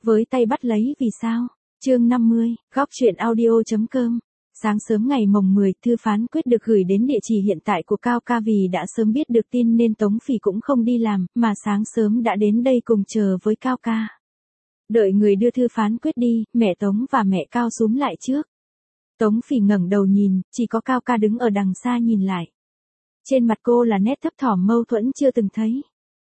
với tay bắt lấy vì sao. Chương 50, góc truyện audio.com. Sáng sớm ngày mồng 10, thư phán quyết được gửi đến địa chỉ hiện tại của Cao Ca vì đã sớm biết được tin nên Tống Phỉ cũng không đi làm, mà sáng sớm đã đến đây cùng chờ với Cao Ca. Đợi người đưa thư phán quyết đi, mẹ Tống và mẹ Cao xúm lại trước. Tống Phỉ ngẩng đầu nhìn, chỉ có Cao Ca đứng ở đằng xa nhìn lại. Trên mặt cô là nét thấp thỏm mâu thuẫn chưa từng thấy.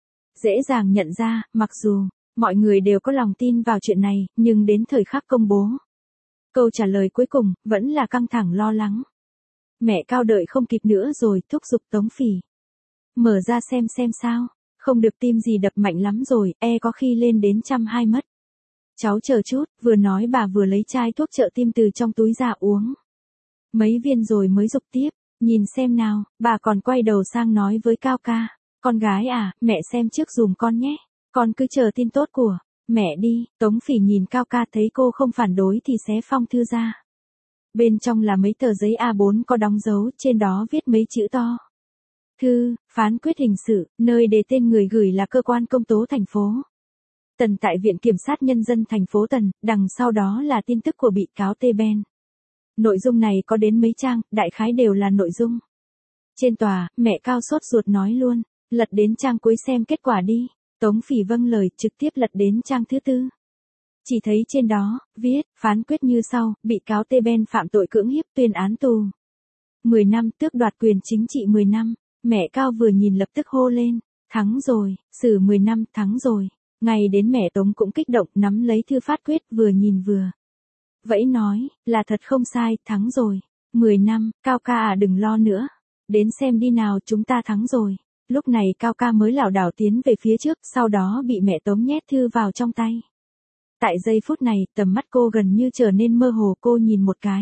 Dễ dàng nhận ra, mặc dù mọi người đều có lòng tin vào chuyện này, nhưng đến thời khắc công bố, câu trả lời cuối cùng vẫn là căng thẳng lo lắng. Mẹ Cao đợi không kịp nữa rồi, thúc giục Tống Phỉ. Mở ra xem sao, không được tim gì đập mạnh lắm rồi, có khi lên đến 120 mất. Cháu chờ chút, vừa nói bà vừa lấy chai thuốc trợ tim từ trong túi ra uống. Mấy viên rồi mới giục tiếp, nhìn xem nào, bà còn quay đầu sang nói với Cao Ca. Con gái à, mẹ xem trước dùm con nhé, con cứ chờ tin tốt của mẹ đi. Tống Phỉ nhìn Cao Ca thấy cô không phản đối thì xé phong thư ra. Bên trong là mấy tờ giấy A4 có đóng dấu, trên đó viết mấy chữ to. Thư, phán quyết hình sự, nơi đề tên người gửi là cơ quan công tố thành phố Tần tại Viện Kiểm sát Nhân dân thành phố Tần, đằng sau đó là tin tức của bị cáo Tê Ben. Nội dung này có đến mấy trang, đại khái đều là nội dung. Trên tòa, mẹ Cao sốt ruột nói luôn, lật đến trang cuối xem kết quả đi. Tống Phỉ vâng lời, trực tiếp lật đến trang thứ 4. Chỉ thấy trên đó, viết, phán quyết như sau, bị cáo Tê Ben phạm tội cưỡng hiếp tuyên án tù 10 năm, tước đoạt quyền chính trị 10 năm. Mẹ Cao vừa nhìn lập tức hô lên, thắng rồi, xử 10 năm, thắng rồi. Ngay đến mẹ Tống cũng kích động nắm lấy thư phát quyết vừa nhìn vừa vẫy nói, là thật không sai, thắng rồi. 10 năm, Cao Ca à đừng lo nữa. Đến xem đi nào, chúng ta thắng rồi. Lúc này Cao Ca mới lảo đảo tiến về phía trước, sau đó bị mẹ Tống nhét thư vào trong tay. Tại giây phút này, tầm mắt cô gần như trở nên mơ hồ, cô nhìn một cái.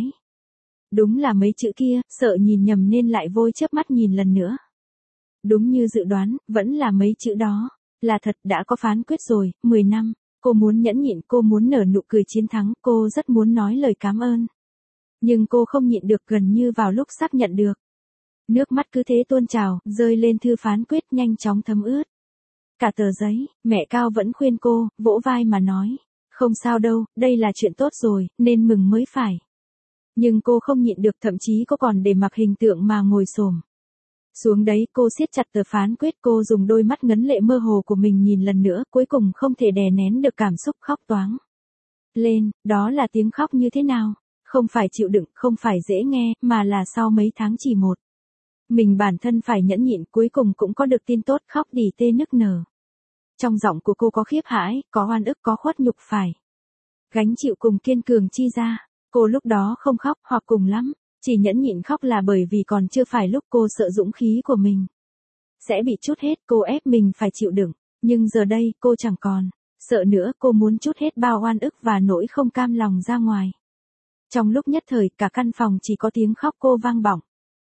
Đúng là mấy chữ kia, sợ nhìn nhầm nên lại vội chớp mắt nhìn lần nữa. Đúng như dự đoán, vẫn là mấy chữ đó. Là thật đã có phán quyết rồi, 10 năm. Cô muốn nhẫn nhịn, cô muốn nở nụ cười chiến thắng, cô rất muốn nói lời cảm ơn. Nhưng cô không nhịn được, gần như vào lúc sắp nhận được. Nước mắt cứ thế tuôn trào, rơi lên thư phán quyết nhanh chóng thấm ướt cả tờ giấy. Mẹ Cao vẫn khuyên cô, vỗ vai mà nói. Không sao đâu, đây là chuyện tốt rồi, nên mừng mới phải. Nhưng cô không nhịn được, thậm chí cô còn để mặc hình tượng mà ngồi xổm xuống đấy. Cô siết chặt tờ phán quyết, cô dùng đôi mắt ngấn lệ mơ hồ của mình nhìn lần nữa, cuối cùng không thể đè nén được cảm xúc khóc toáng lên. Đó là tiếng khóc như thế nào? Không phải chịu đựng, không phải dễ nghe, mà là sau mấy tháng chỉ một mình bản thân phải nhẫn nhịn, cuối cùng cũng có được tin tốt, khóc đỉ tê nức nở. Trong giọng của cô có khiếp hãi, có oan ức, có khuất nhục phải gánh chịu cùng kiên cường chi ra. Cô lúc đó không khóc, hoặc cùng lắm chỉ nhẫn nhịn khóc là bởi vì còn chưa phải lúc. Cô sợ dũng khí của mình sẽ bị trút hết, cô ép mình phải chịu đựng. Nhưng giờ đây, cô chẳng còn sợ nữa, cô muốn trút hết bao oan ức và nỗi không cam lòng ra ngoài. Trong lúc nhất thời, cả căn phòng chỉ có tiếng khóc cô vang vọng.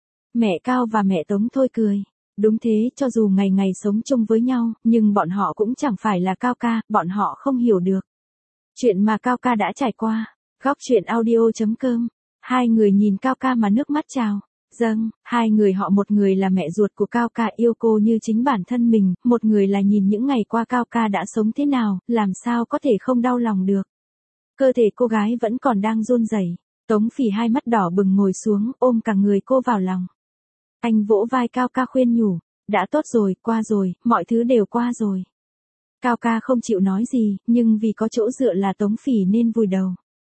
Mẹ Cao và mẹ Tống thôi cười. Đúng thế, cho dù ngày ngày sống chung với nhau, nhưng bọn họ cũng chẳng phải là Cao Ca, bọn họ không hiểu được chuyện mà Cao Ca đã trải qua. Góc truyện audio.com. Hai người nhìn Cao Ca mà nước mắt trào dâng. Hai người họ, một người là mẹ ruột của Cao Ca yêu cô như chính bản thân mình, một người là nhìn những ngày qua Cao Ca đã sống thế nào, làm sao có thể không đau lòng được. Cơ thể cô gái vẫn còn đang run rẩy. Tống Phỉ hai mắt đỏ bừng ngồi xuống, ôm cả người cô vào lòng. Anh vỗ vai Cao Ca khuyên nhủ, đã tốt rồi, qua rồi, mọi thứ đều qua rồi. Cao Ca không chịu nói gì, nhưng vì có chỗ dựa là Tống Phỉ nên vùi đầu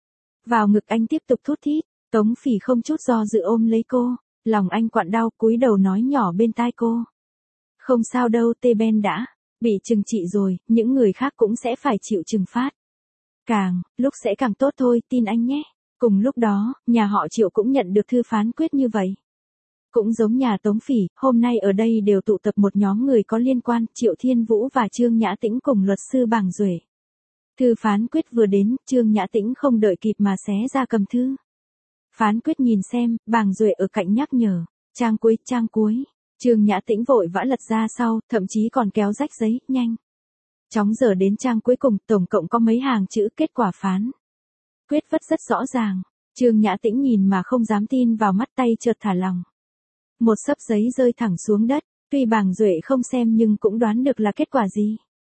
vào ngực anh tiếp tục thút thít. Tống Phỉ không chút do dự ôm lấy cô, lòng anh quặn đau, cúi đầu nói nhỏ bên tai cô. Không sao đâu, Tê Ben đã bị trừng trị rồi, những người khác cũng sẽ phải chịu trừng phạt. Càng lúc sẽ càng tốt thôi, tin anh nhé. Cùng lúc đó, nhà họ Triệu cũng nhận được thư phán quyết như vậy. Cũng giống nhà Tống Phỉ, hôm nay ở đây đều tụ tập một nhóm người có liên quan, Triệu Thiên Vũ và Trương Nhã Tĩnh cùng luật sư Bàng Duệ. Thư phán quyết vừa đến, Trương Nhã Tĩnh không đợi kịp mà xé ra cầm thư phán quyết nhìn xem. Bàng Duệ ở cạnh nhắc nhở, trang cuối. Trương Nhã Tĩnh vội vã lật ra sau, thậm chí còn kéo rách giấy, nhanh chóng giờ đến trang cuối cùng, tổng cộng có mấy hàng chữ, kết quả phán quyết vất rất rõ ràng. Trương Nhã Tĩnh nhìn mà không dám tin vào mắt, tay chợt thả lỏng. Một xấp giấy rơi thẳng xuống đất, tuy Bàng Duệ không xem nhưng cũng đoán được là kết quả gì.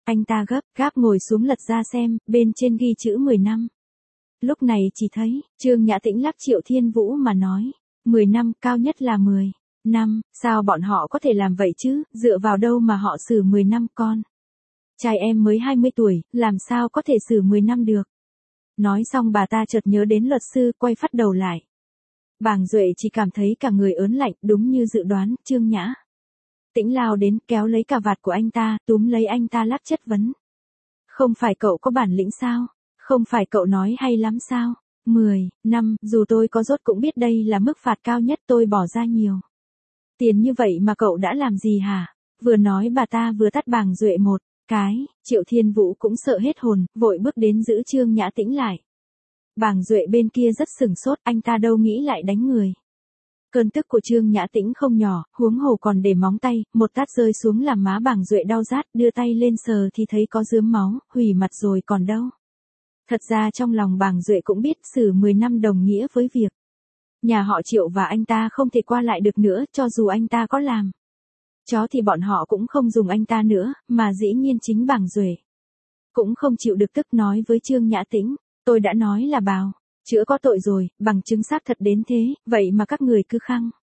Anh ta gấp gáp ngồi xuống lật ra xem, bên trên ghi chữ 10 năm. Lúc này chỉ thấy, Trương Nhã Tĩnh lắc Triệu Thiên Vũ mà nói, 10 năm, cao nhất là 10 năm, sao bọn họ có thể làm vậy chứ, dựa vào đâu mà họ xử 10 năm con. Trai em mới 20 tuổi, làm sao có thể xử 10 năm được. Nói xong bà ta chợt nhớ đến luật sư, quay phát đầu lại. Bàng Duệ chỉ cảm thấy cả người ớn lạnh, đúng như dự đoán, Trương Nhã Tĩnh lao đến, kéo lấy cà vạt của anh ta, túm lấy anh ta lắc chất vấn. Không phải cậu có bản lĩnh sao? Không phải cậu nói hay lắm sao? 10 năm, dù tôi có rốt cũng biết đây là mức phạt cao nhất, tôi bỏ ra nhiều tiền như vậy mà cậu đã làm gì hả? Vừa nói bà ta vừa tát Bàng Duệ một cái, Triệu Thiên Vũ cũng sợ hết hồn, vội bước đến giữ Trương Nhã Tĩnh lại. Bàng Duệ bên kia rất sửng sốt, anh ta đâu nghĩ lại đánh người. Cơn tức của Trương Nhã Tĩnh không nhỏ, huống hồ còn để móng tay, một tát rơi xuống làm má Bàng Duệ đau rát, đưa tay lên sờ thì thấy có rướm máu, hủy mặt rồi còn đâu. Thật ra trong lòng Bàng Duệ cũng biết xử 10 năm đồng nghĩa với việc nhà họ Triệu và anh ta không thể qua lại được nữa, cho dù anh ta có làm chó thì bọn họ cũng không dùng anh ta nữa, mà dĩ nhiên chính Bàng Duệ cũng không chịu được, tức nói với Trương Nhã Tĩnh, tôi đã nói là bào chữa có tội rồi, bằng chứng xác thật đến thế, vậy mà các người cứ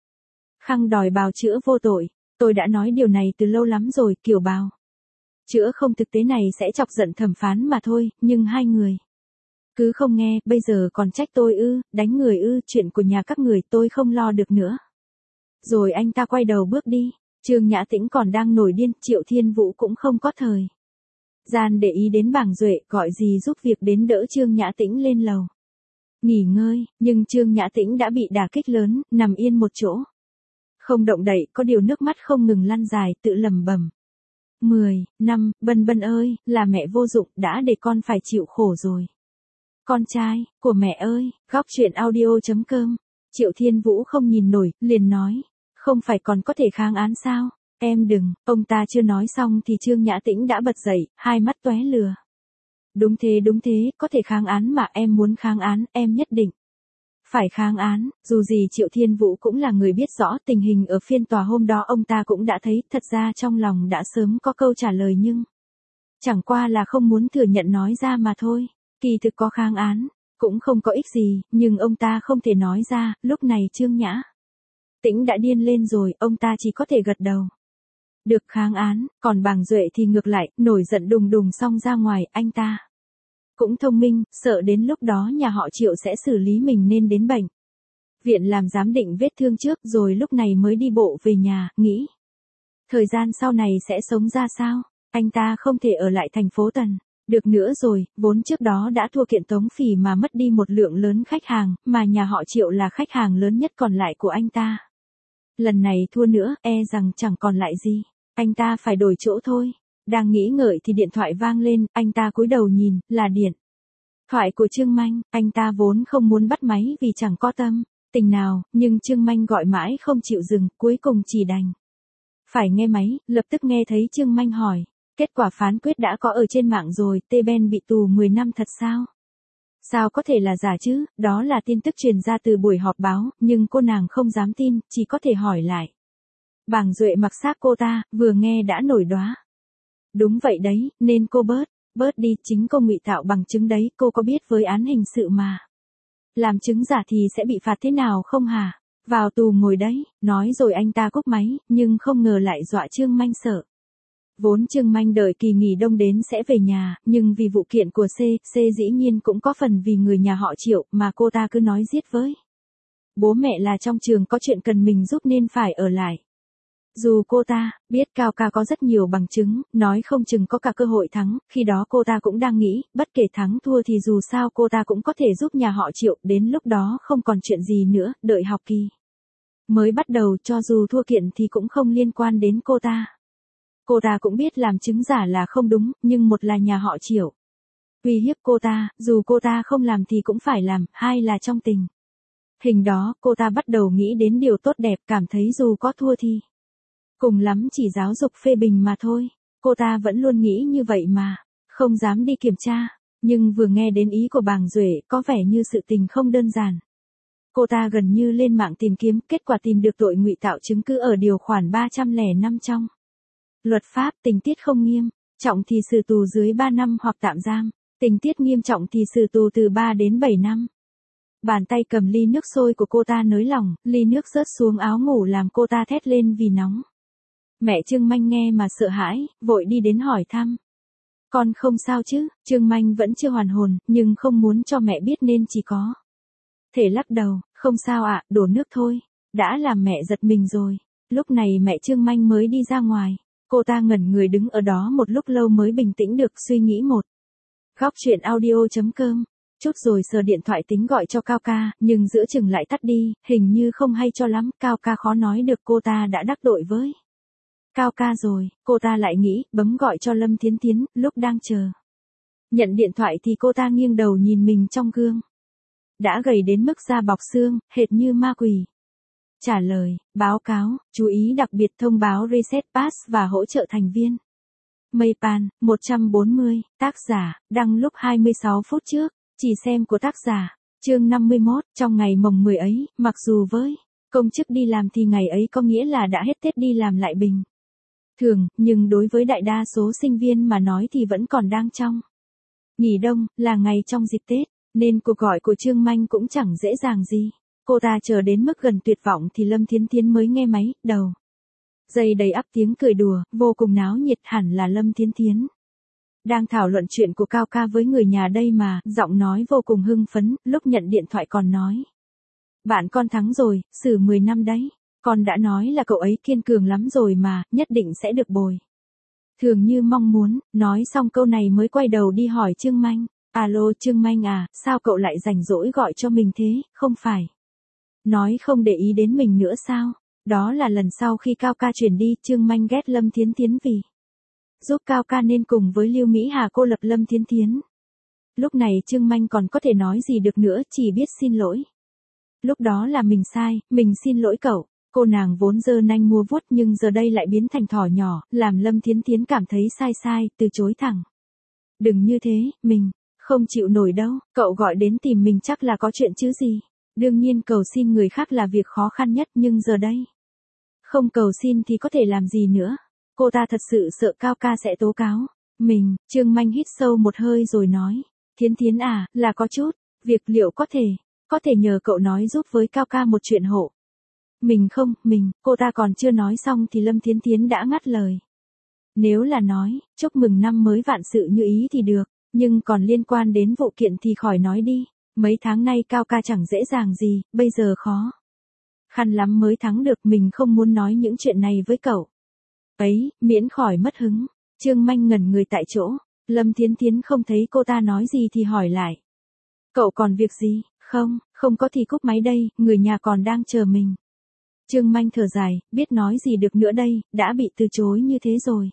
khăng đòi bào chữa vô tội. Tôi đã nói điều này từ lâu lắm rồi, kiểu bào chữa không thực tế này sẽ chọc giận thẩm phán mà thôi, nhưng hai người cứ không nghe, bây giờ còn trách tôi ư, đánh người ư, chuyện của nhà các người tôi không lo được nữa. Rồi anh ta quay đầu bước đi. Trương Nhã Tĩnh còn đang nổi điên, Triệu Thiên Vũ cũng không có thời gian để ý đến Bàng Duệ, gọi gì giúp việc đến đỡ Trương Nhã Tĩnh lên lầu nghỉ ngơi, nhưng Trương Nhã Tĩnh đã bị đả kích lớn, nằm yên một chỗ không động đậy, có điều nước mắt không ngừng lăn dài, tự lẩm bẩm. 10 năm, Bân Bân ơi, là mẹ vô dụng, đã để con phải chịu khổ rồi. Con trai của mẹ ơi, góc truyện audio.com. Triệu Thiên Vũ không nhìn nổi, liền nói, không phải còn có thể kháng án sao? Em đừng, ông ta chưa nói xong thì Trương Nhã Tĩnh đã bật dậy, hai mắt tóe lửa. Đúng thế, có thể kháng án mà, em muốn kháng án, em nhất định phải kháng án. Dù gì Triệu Thiên Vũ cũng là người biết rõ tình hình ở phiên tòa hôm đó, ông ta cũng đã thấy, thật ra trong lòng đã sớm có câu trả lời nhưng chẳng qua là không muốn thừa nhận nói ra mà thôi. Kỳ thực có kháng án cũng không có ích gì, nhưng ông ta không thể nói ra. Lúc này Trương Nhã Tĩnh đã điên lên rồi, ông ta chỉ có thể gật đầu. Được kháng án, còn Bàng Duệ thì ngược lại, nổi giận đùng đùng xông ra ngoài, anh ta cũng thông minh, sợ đến lúc đó nhà họ Triệu sẽ xử lý mình nên đến bệnh viện làm giám định vết thương trước, rồi lúc này mới đi bộ về nhà, nghĩ thời gian sau này sẽ sống ra sao. Anh ta không thể ở lại thành phố Tần được nữa rồi, vốn trước đó đã thua kiện Tống Phỉ mà mất đi một lượng lớn khách hàng, mà nhà họ Triệu là khách hàng lớn nhất còn lại của anh ta. Lần này thua nữa, e rằng chẳng còn lại gì. Anh ta phải đổi chỗ thôi. Đang nghĩ ngợi thì điện thoại vang lên, anh ta cúi đầu nhìn, là điện thoại của Trương Manh. Anh ta vốn không muốn bắt máy vì chẳng có tâm tình nào, nhưng Trương Manh gọi mãi không chịu dừng, cuối cùng chỉ đành phải nghe máy. Lập tức nghe thấy Trương Manh hỏi, kết quả phán quyết đã có ở trên mạng rồi, T-Ben bị tù 10 năm thật sao? Sao có thể là giả chứ, đó là tin tức truyền ra từ buổi họp báo, nhưng cô nàng không dám tin, chỉ có thể hỏi lại. Bàng Duệ mặc xác cô ta, vừa nghe đã nổi đoá. Đúng vậy đấy, nên cô bớt đi, chính cô ngụy tạo bằng chứng đấy, cô có biết với án hình sự mà làm chứng giả thì sẽ bị phạt thế nào không hả? Vào tù ngồi đấy. Nói rồi anh ta cúp máy, nhưng không ngờ lại dọa Trương Manh sợ. Vốn Trương Manh đợi kỳ nghỉ đông đến sẽ về nhà, nhưng vì vụ kiện của C dĩ nhiên cũng có phần vì người nhà họ Triệu, mà cô ta cứ nói giết với bố mẹ là trong trường có chuyện cần mình giúp nên phải ở lại. Dù cô ta biết Cao Ca có rất nhiều bằng chứng, nói không chừng có cả cơ hội thắng, khi đó cô ta cũng đang nghĩ, bất kể thắng thua thì dù sao cô ta cũng có thể giúp nhà họ Triệu, đến lúc đó không còn chuyện gì nữa, đợi học kỳ mới bắt đầu, cho dù thua kiện thì cũng không liên quan đến cô ta. Cô ta cũng biết làm chứng giả là không đúng, nhưng một là nhà họ Triệu uy hiếp cô ta, dù cô ta không làm thì cũng phải làm, hai là trong tình hình đó, cô ta bắt đầu nghĩ đến điều tốt đẹp, cảm thấy dù có thua thì cùng lắm chỉ giáo dục phê bình mà thôi. Cô ta vẫn luôn nghĩ như vậy mà, không dám đi kiểm tra, nhưng vừa nghe đến ý của Bàng Duệ, có vẻ như sự tình không đơn giản. Cô ta gần như lên mạng tìm kiếm, kết quả tìm được tội ngụy tạo chứng cứ ở điều khoản 305 trong luật pháp, tình tiết không nghiêm. trọng thì xử tù dưới 3 năm hoặc tạm giam, tình tiết nghiêm trọng thì xử tù từ 3 đến 7 năm. Bàn tay cầm ly nước sôi của cô ta nới lỏng, ly nước rớt xuống áo ngủ làm cô ta thét lên vì nóng. Mẹ Trương Manh nghe mà sợ hãi, vội đi đến hỏi thăm. Con không sao chứ? Trương Manh vẫn chưa hoàn hồn, nhưng không muốn cho mẹ biết nên chỉ có thể lắc đầu, không sao ạ, đổ nước thôi. Đã làm mẹ giật mình rồi. Lúc này mẹ Trương Manh mới đi ra ngoài. Cô ta ngẩn người đứng ở đó một lúc lâu mới bình tĩnh được suy nghĩ một. Góc chuyện audio.com. Chút rồi sờ điện thoại tính gọi cho Cao Ca, nhưng giữa chừng lại tắt đi, hình như không hay cho lắm, Cao Ca khó nói được cô ta đã đắc tội với Cao Ca rồi, cô ta lại nghĩ, bấm gọi cho Lâm Thiến Thiến, lúc đang chờ nhận điện thoại thì cô ta nghiêng đầu nhìn mình trong gương. Đã gầy đến mức da bọc xương, hệt như ma quỷ. Trả lời, báo cáo, chú ý đặc biệt thông báo reset pass và hỗ trợ thành viên. Maypan, 140, tác giả, đăng lúc 26 phút trước, chỉ xem của tác giả. Chương 51, trong ngày mồng 10 ấy, mặc dù với công chức đi làm thì ngày ấy có nghĩa là đã hết Tết đi làm lại bình thường, nhưng đối với đại đa số sinh viên mà nói thì vẫn còn đang trong nghỉ đông, là ngày trong dịp Tết, nên cuộc gọi của Trương Manh cũng chẳng dễ dàng gì. Cô ta chờ đến mức gần tuyệt vọng thì Lâm Thiến Thiến mới nghe máy, đầu dây đầy ắp tiếng cười đùa, vô cùng náo nhiệt, hẳn là Lâm Thiến Thiến đang thảo luận chuyện của Cao Ca với người nhà đây mà, giọng nói vô cùng hưng phấn, lúc nhận điện thoại còn nói. Bạn con thắng rồi, xử 10 năm đấy. Con đã nói là cậu ấy kiên cường lắm rồi mà, nhất định sẽ được bồi thường như mong muốn. Nói xong câu này mới quay đầu đi hỏi Trương Manh. Alo Trương Manh à, sao cậu lại rảnh rỗi gọi cho mình thế, không phải nói không để ý đến mình nữa sao? Đó là lần sau khi Cao Ca chuyển đi, Trương Manh ghét Lâm Thiến Thiến vì giúp Cao Ca nên cùng với Lưu Mỹ Hà cô lập Lâm Thiến Thiến. Lúc này Trương Manh còn có thể nói gì được nữa, chỉ biết xin lỗi. Lúc đó là mình sai, mình xin lỗi cậu. Cô nàng vốn giơ nanh mua vuốt nhưng giờ đây lại biến thành thỏ nhỏ, làm Lâm Thiến Thiến cảm thấy sai, từ chối thẳng. Đừng như thế, mình không chịu nổi đâu, cậu gọi đến tìm mình chắc là có chuyện chứ gì. Đương nhiên cầu xin người khác là việc khó khăn nhất, nhưng giờ đây không cầu xin thì có thể làm gì nữa. Cô ta thật sự sợ Cao Ca sẽ tố cáo mình. Trương Manh hít sâu một hơi rồi nói. Thiến Thiến à, là có chút việc, liệu có thể nhờ cậu nói giúp với Cao Ca một chuyện hộ mình không? Cô ta còn chưa nói xong thì Lâm Thiến Thiến đã ngắt lời. Nếu là nói, chúc mừng năm mới vạn sự như ý thì được, nhưng còn liên quan đến vụ kiện thì khỏi nói đi. Mấy tháng nay Cao Ca chẳng dễ dàng gì, bây giờ khó khăn lắm mới thắng được, mình không muốn nói những chuyện này với cậu ấy, miễn khỏi mất hứng. Trương Manh ngẩn người tại chỗ, Lâm Thiến Thiến không thấy cô ta nói gì thì hỏi lại. Cậu còn việc gì? Không có thì cúp máy đây, người nhà còn đang chờ mình. Trương Manh thở dài, biết nói gì được nữa đây, đã bị từ chối như thế rồi.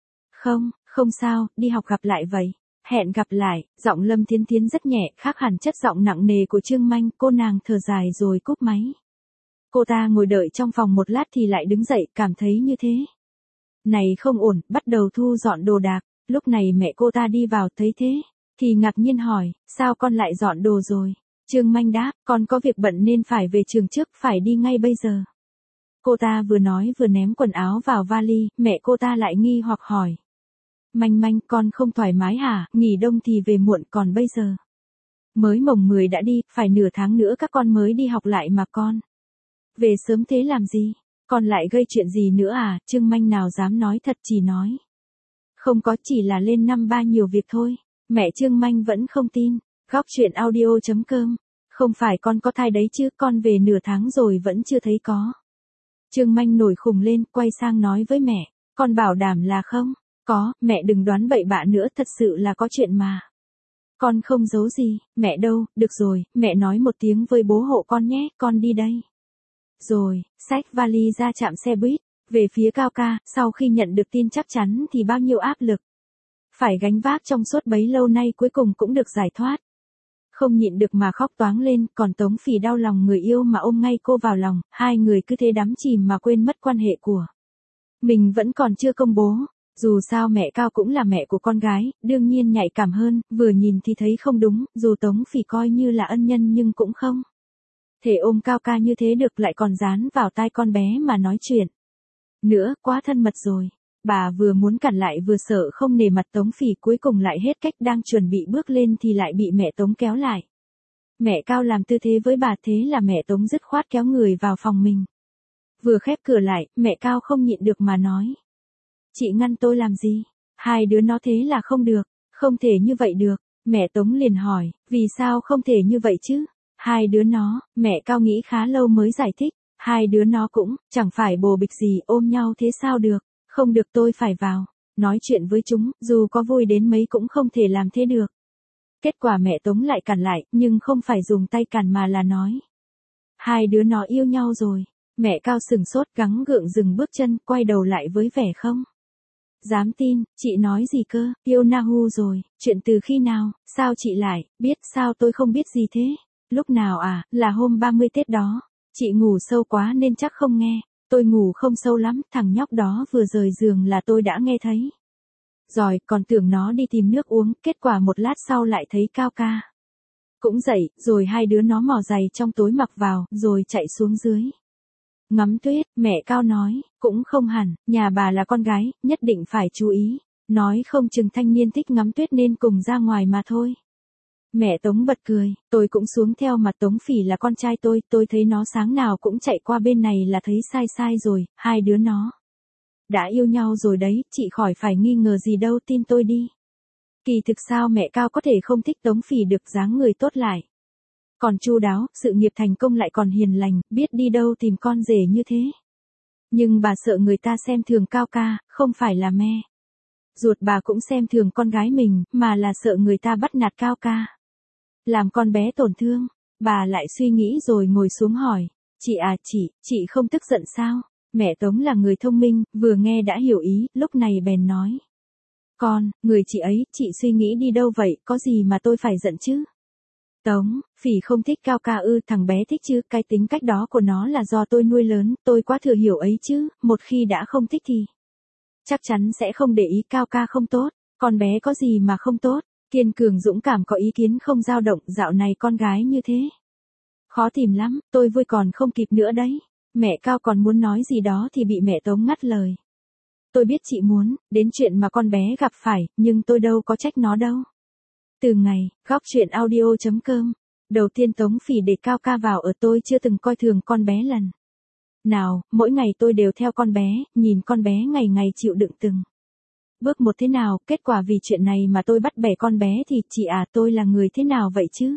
Không sao, đi học gặp lại vậy. Hẹn gặp lại, giọng Lâm Thiến Thiến rất nhẹ, khác hẳn chất giọng nặng nề của Trương Manh, cô nàng thở dài rồi cúp máy. Cô ta ngồi đợi trong phòng một lát thì lại đứng dậy, cảm thấy như thế này không ổn, bắt đầu thu dọn đồ đạc. Lúc này mẹ cô ta đi vào thấy thế, thì ngạc nhiên hỏi, sao con lại dọn đồ rồi? Trương Manh đáp, con có việc bận nên phải về trường trước, phải đi ngay bây giờ. Cô ta vừa nói vừa ném quần áo vào vali, mẹ cô ta lại nghi hoặc hỏi. Manh, con không thoải mái hả, nghỉ đông thì về muộn, còn bây giờ mới mồng 10 đã đi, phải nửa tháng nữa các con mới đi học lại mà con về sớm thế làm gì? Con lại gây chuyện gì nữa à? Trương Manh nào dám nói thật, chỉ nói. Không có, chỉ là lên năm ba nhiều việc thôi. Mẹ Trương Manh vẫn không tin. Góc chuyện audio.com. Không phải con có thai đấy chứ, con về nửa tháng rồi vẫn chưa thấy có. Trương Manh nổi khùng lên, quay sang nói với mẹ. Con bảo đảm là không có, mẹ đừng đoán bậy bạ nữa, thật sự là có chuyện mà. Con không giấu gì, mẹ đâu, được rồi, mẹ nói một tiếng với bố hộ con nhé, con đi đây. Rồi, xách vali ra trạm xe buýt, về phía Cao Ca, sau khi nhận được tin chắc chắn thì bao nhiêu áp lực phải gánh vác trong suốt bấy lâu nay cuối cùng cũng được giải thoát. Không nhịn được mà khóc toáng lên, còn Tống Phỉ đau lòng người yêu mà ôm ngay cô vào lòng, hai người cứ thế đắm chìm mà quên mất quan hệ của mình vẫn còn chưa công bố. Dù sao mẹ Cao cũng là mẹ của con gái, đương nhiên nhạy cảm hơn, vừa nhìn thì thấy không đúng, dù Tống Phỉ coi như là ân nhân nhưng cũng không thể ôm Cao Ca như thế được, lại còn dán vào tai con bé mà nói chuyện nữa, quá thân mật rồi. Bà vừa muốn cản lại vừa sợ không nể mặt Tống Phỉ, cuối cùng lại hết cách, đang chuẩn bị bước lên thì lại bị mẹ Tống kéo lại. Mẹ Cao làm tư thế với bà, thế là mẹ Tống dứt khoát kéo người vào phòng mình. Vừa khép cửa lại, mẹ Cao không nhịn được mà nói. Chị ngăn tôi làm gì? Hai đứa nó thế là không được, không thể như vậy được. Mẹ Tống liền hỏi, vì sao không thể như vậy chứ? Hai đứa nó, mẹ Cao nghĩ khá lâu mới giải thích. Hai đứa nó cũng, chẳng phải bồ bịch gì, ôm nhau thế sao được? Không được, tôi phải vào, nói chuyện với chúng, dù có vui đến mấy cũng không thể làm thế được. Kết quả mẹ Tống lại cản lại, nhưng không phải dùng tay cản mà là nói. Hai đứa nó yêu nhau rồi. Mẹ Cao sừng sốt, gắng gượng dừng bước chân, quay đầu lại với vẻ không dám tin. Chị nói gì cơ? Yêu Nahu rồi, chuyện từ khi nào? Sao chị lại biết? Sao tôi không biết gì thế? Lúc nào à? Là hôm 30 Tết đó. Chị ngủ sâu quá nên chắc không nghe. Tôi ngủ không sâu lắm, thằng nhóc đó vừa rời giường là tôi đã nghe thấy. Rồi, còn tưởng nó đi tìm nước uống, kết quả một lát sau lại thấy Cao ca cũng dậy, rồi hai đứa nó mò giày trong tối mặc vào, rồi chạy xuống dưới. Ngắm tuyết, mẹ Cao nói, cũng không hẳn, nhà bà là con gái, nhất định phải chú ý. Nói không chừng thanh niên thích ngắm tuyết nên cùng ra ngoài mà thôi. Mẹ Tống bật cười, tôi cũng xuống theo, mà Tống Phỉ là con trai tôi thấy nó sáng nào cũng chạy qua bên này là thấy sai rồi, hai đứa nó đã yêu nhau rồi đấy, chị khỏi phải nghi ngờ gì đâu, tin tôi đi. Kỳ thực sao mẹ Cao có thể không thích Tống Phỉ được, dáng người tốt lại còn chu đáo, sự nghiệp thành công lại còn hiền lành, biết đi đâu tìm con rể như thế. Nhưng bà sợ người ta xem thường Cao ca, không phải là mẹ ruột bà cũng xem thường con gái mình, mà là sợ người ta bắt nạt Cao ca, làm con bé tổn thương. Bà lại suy nghĩ rồi ngồi xuống hỏi, chị à, chị không tức giận sao? Mẹ Tống là người thông minh, vừa nghe đã hiểu ý, lúc này bèn nói. Người chị ấy, chị suy nghĩ đi đâu vậy, có gì mà tôi phải giận chứ? Tống Phỉ không thích Cao ca ư? Thằng bé thích chứ, cái tính cách đó của nó là do tôi nuôi lớn, tôi quá thừa hiểu ấy chứ, một khi đã không thích thì chắc chắn sẽ không để ý. Cao ca không tốt, con bé có gì mà không tốt, kiên cường dũng cảm, có ý kiến không dao động, dạo này con gái như thế khó tìm lắm, tôi vui còn không kịp nữa đấy. Mẹ Cao còn muốn nói gì đó thì bị mẹ Tống ngắt lời. Tôi biết chị muốn đến chuyện mà con bé gặp phải, nhưng tôi đâu có trách nó đâu. Từ ngày góc chuyện audio.com đầu tiên Tống Phỉ để Cao ca vào ở, tôi chưa từng coi thường con bé lần nào, mỗi ngày tôi đều theo con bé, nhìn con bé ngày ngày chịu đựng từng bước một thế nào, kết quả vì chuyện này mà tôi bắt bẻ con bé thì chị à, tôi là người thế nào vậy chứ?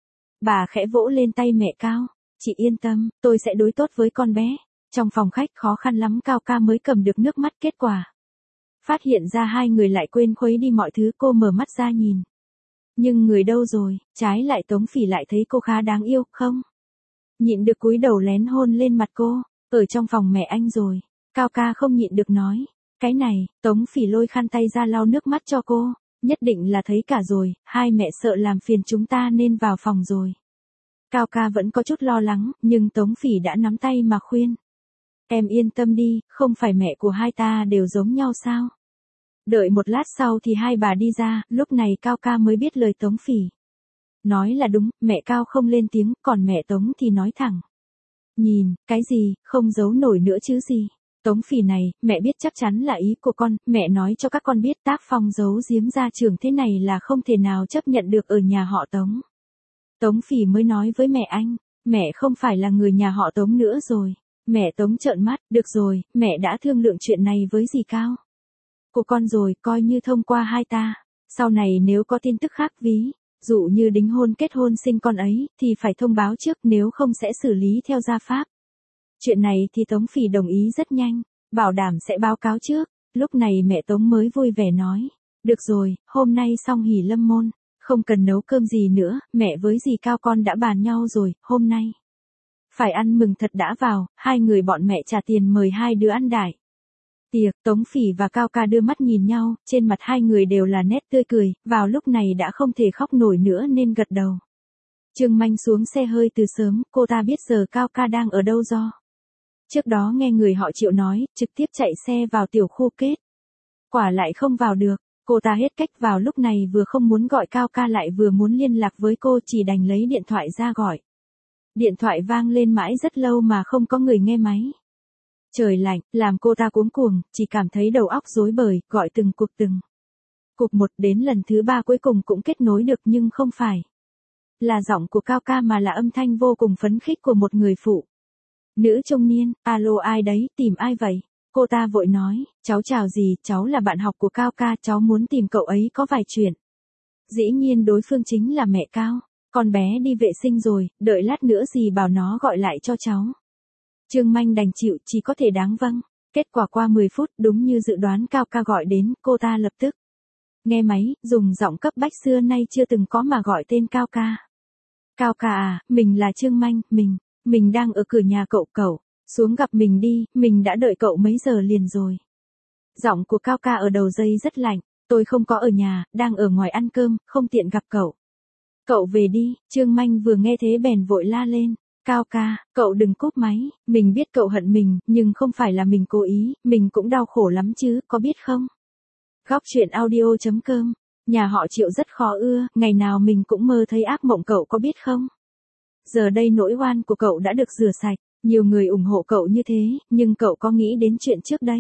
Bà khẽ vỗ lên tay mẹ Cao, chị yên tâm, tôi sẽ đối tốt với con bé. Trong phòng khách khó khăn lắm Cao ca mới cầm được nước mắt, kết quả phát hiện ra hai người lại quên khuấy đi mọi thứ. Cô mở mắt ra nhìn, nhưng người đâu rồi, trái lại Tống Phỉ lại thấy cô khá đáng yêu, không nhịn được cúi đầu lén hôn lên mặt cô. Ở trong phòng mẹ anh rồi. Cao ca không nhịn được nói, cái này. Tống Phỉ lôi khăn tay ra lau nước mắt cho cô, nhất định là thấy cả rồi, hai mẹ sợ làm phiền chúng ta nên vào phòng rồi. Cao ca vẫn có chút lo lắng, nhưng Tống Phỉ đã nắm tay mà khuyên. Em yên tâm đi, không phải mẹ của hai ta đều giống nhau sao? Đợi một lát sau thì hai bà đi ra, lúc này Cao ca mới biết lời Tống Phỉ nói là đúng, mẹ Cao không lên tiếng, còn mẹ Tống thì nói thẳng. Nhìn, cái gì, không giấu nổi nữa chứ gì. Tống Phỉ này, mẹ biết chắc chắn là ý của con, mẹ nói cho các con biết tác phong giấu giếm ra trường thế này là không thể nào chấp nhận được ở nhà họ Tống. Tống Phỉ mới nói với mẹ anh, mẹ không phải là người nhà họ Tống nữa rồi. Mẹ Tống trợn mắt, được rồi, mẹ đã thương lượng chuyện này với dì Cao của con rồi, coi như thông qua hai ta. Sau này nếu có tin tức khác, ví dụ như đính hôn kết hôn sinh con ấy, thì phải thông báo trước, nếu không sẽ xử lý theo gia pháp. Chuyện này thì Tống Phỉ đồng ý rất nhanh, bảo đảm sẽ báo cáo trước. Lúc này mẹ Tống mới vui vẻ nói, được rồi, hôm nay xong hỉ lâm môn, không cần nấu cơm gì nữa, mẹ với dì Cao con đã bàn nhau rồi, hôm nay phải ăn mừng thật đã. Vào, hai người bọn mẹ trả tiền mời hai đứa ăn đại tiệc. Tống Phỉ và Cao ca đưa mắt nhìn nhau, trên mặt hai người đều là nét tươi cười, vào lúc này đã không thể khóc nổi nữa nên gật đầu. Trương Manh xuống xe hơi từ sớm, cô ta biết giờ Cao ca đang ở đâu do trước đó nghe người họ Triệu nói, trực tiếp chạy xe vào tiểu khu, kết quả lại không vào được. Cô ta hết cách, vào lúc này vừa không muốn gọi Cao ca lại vừa muốn liên lạc với cô, chỉ đành lấy điện thoại ra gọi. Điện thoại vang lên mãi rất lâu mà không có người nghe máy. Trời lạnh, làm cô ta cuống cuồng, chỉ cảm thấy đầu óc rối bời, gọi từng cục một đến lần thứ 3 cuối cùng cũng kết nối được nhưng không phải là giọng của Cao Ca mà là âm thanh vô cùng phấn khích của một người phụ nữ trung niên. Alo, ai đấy, tìm ai vậy? Cô ta vội nói, cháu chào gì, cháu là bạn học của Cao Ca, cháu muốn tìm cậu ấy có vài chuyện. Dĩ nhiên đối phương chính là mẹ Cao. Con bé đi vệ sinh rồi, đợi lát nữa gì bảo nó gọi lại cho cháu. Trương Manh đành chịu, chỉ có thể đáng vâng. Kết quả qua 10 phút, đúng như dự đoán, Cao Ca gọi đến, cô ta lập tức nghe máy, dùng giọng cấp bách xưa nay chưa từng có mà gọi tên Cao Ca. Cao Ca à, mình là Trương Manh, mình đang ở cửa nhà cậu, xuống gặp mình đi, mình đã đợi cậu mấy giờ liền rồi. Giọng của Cao Ca ở đầu dây rất lạnh, tôi không có ở nhà, đang ở ngoài ăn cơm, không tiện gặp cậu. Cậu về đi. Trương Manh vừa nghe thế bèn vội la lên. Cao Ca, cậu đừng cúp máy, mình biết cậu hận mình, nhưng không phải là mình cố ý, mình cũng đau khổ lắm chứ, có biết không? Góc truyện audio.com, nhà họ Triệu rất khó ưa, ngày nào mình cũng mơ thấy ác mộng, cậu có biết không? Giờ đây nỗi oan của cậu đã được rửa sạch, nhiều người ủng hộ cậu như thế, nhưng cậu có nghĩ đến chuyện trước đây?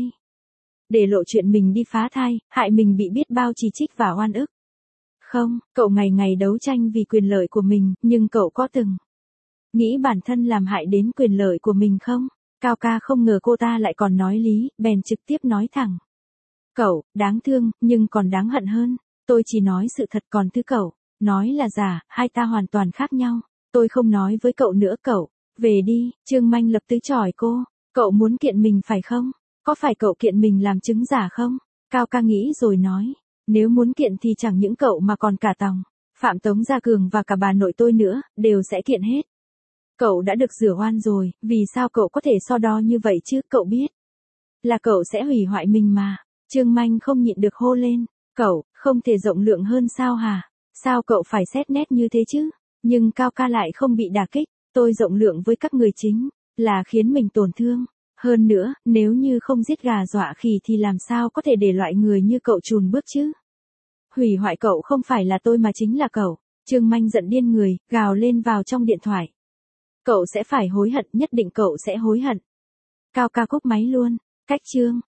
Để lộ chuyện mình đi phá thai, hại mình bị biết bao chỉ trích và oan ức. Không, cậu ngày ngày đấu tranh vì quyền lợi của mình, nhưng cậu có từng nghĩ bản thân làm hại đến quyền lợi của mình không? Cao Ca không ngờ cô ta lại còn nói lý, bèn trực tiếp nói thẳng. Cậu, đáng thương, nhưng còn đáng hận hơn. Tôi chỉ nói sự thật, còn thứ cậu nói là giả, hai ta hoàn toàn khác nhau. Tôi không nói với cậu nữa, cậu về đi. Trương Manh lập tức chỏi cô. Cậu muốn kiện mình phải không? Có phải cậu kiện mình làm chứng giả không? Cao Ca nghĩ rồi nói. Nếu muốn kiện thì chẳng những cậu mà còn cả Tòng, Phạm Tống Gia Cường và cả bà nội tôi nữa, đều sẽ kiện hết. Cậu đã được rửa oan rồi, vì sao cậu có thể so đo như vậy chứ? Cậu biết là cậu sẽ hủy hoại mình mà. Trương Manh không nhịn được hô lên. Cậu, không thể rộng lượng hơn sao hả? Sao cậu phải xét nét như thế chứ? Nhưng Cao Ca lại không bị đả kích. Tôi rộng lượng với các người chính là khiến mình tổn thương. Hơn nữa, nếu như không giết gà dọa khỉ thì làm sao có thể để loại người như cậu chùn bước chứ? Hủy hoại cậu không phải là tôi mà chính là cậu. Trương Manh giận điên người, gào lên vào trong điện thoại. Cậu sẽ phải hối hận, nhất định cậu sẽ hối hận. Cao Ca cúp máy luôn. Cách chương